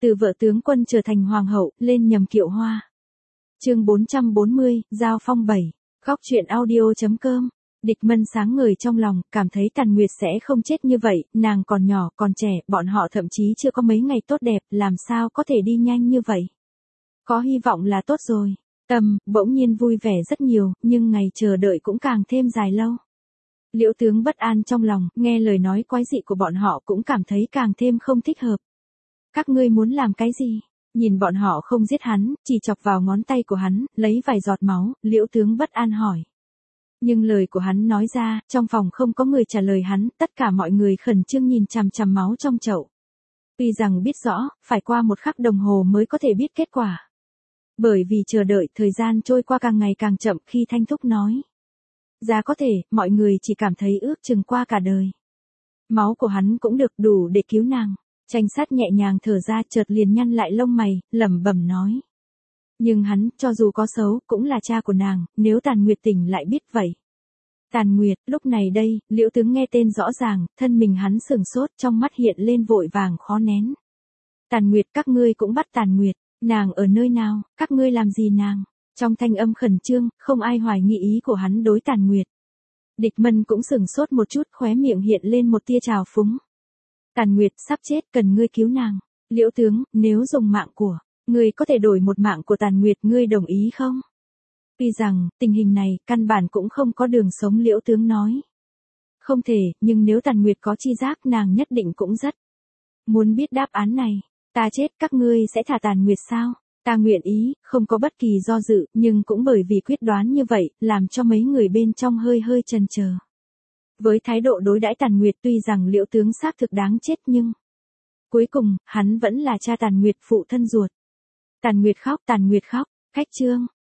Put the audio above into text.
Từ vợ tướng quân trở thành hoàng hậu, lên nhầm kiệu hoa. Chương 440, Giao phong 7. Góc truyện audio.com. Địch Mân sáng ngời trong lòng, cảm thấy Tàn Nguyệt sẽ không chết như vậy, nàng còn nhỏ, còn trẻ, bọn họ thậm chí chưa có mấy ngày tốt đẹp, làm sao có thể đi nhanh như vậy. Có hy vọng là tốt rồi. Tâm, bỗng nhiên vui vẻ rất nhiều, nhưng ngày chờ đợi cũng càng thêm dài lâu. Liễu tướng bất an trong lòng, nghe lời nói quái dị của bọn họ cũng cảm thấy càng thêm không thích hợp. Các ngươi muốn làm cái gì? Nhìn bọn họ không giết hắn, chỉ chọc vào ngón tay của hắn, lấy vài giọt máu, Liễu tướng bất an hỏi. Nhưng lời của hắn nói ra, trong phòng không có người trả lời hắn, tất cả mọi người khẩn trương nhìn chằm chằm máu trong chậu. Tuy rằng biết rõ, phải qua một khắc đồng hồ mới có thể biết kết quả. Bởi vì chờ đợi thời gian trôi qua càng ngày càng chậm khi Thanh Thúc nói. Giá có thể, mọi người chỉ cảm thấy ước chừng qua cả đời. Máu của hắn cũng được đủ để cứu nàng. Tranh sát nhẹ nhàng thở ra chợt liền nhăn lại lông mày, lẩm bẩm nói. Nhưng hắn, cho dù có xấu, cũng là cha của nàng, nếu Tàn Nguyệt tỉnh lại biết vậy. Tàn Nguyệt, lúc này đây, Liễu tướng nghe tên rõ ràng, thân mình hắn sửng sốt, trong mắt hiện lên vội vàng khó nén. Tàn Nguyệt, các ngươi cũng bắt Tàn Nguyệt, nàng ở nơi nào, các ngươi làm gì nàng? Trong thanh âm khẩn trương, không ai hoài nghi ý của hắn đối Tàn Nguyệt. Địch Mân cũng sửng sốt một chút, khóe miệng hiện lên một tia trào phúng. Tàn Nguyệt sắp chết, cần ngươi cứu nàng. Liễu tướng, nếu dùng mạng của ngươi có thể đổi một mạng của Tàn Nguyệt, ngươi đồng ý không? Tuy rằng, tình hình này, căn bản cũng không có đường sống, Liễu tướng nói. Không thể, nhưng nếu Tàn Nguyệt có chi giác, nàng nhất định cũng rất muốn biết đáp án này. Ta chết, các ngươi sẽ thả Tàn Nguyệt sao? Ta nguyện ý, không có bất kỳ do dự, nhưng cũng bởi vì quyết đoán như vậy, làm cho mấy người bên trong hơi hơi chần chờ. Với thái độ đối đãi Tàn Nguyệt, tuy rằng Liễu tướng xác thực đáng chết nhưng cuối cùng, hắn vẫn là cha Tàn Nguyệt, phụ thân ruột. Tàn Nguyệt khóc, khách trương,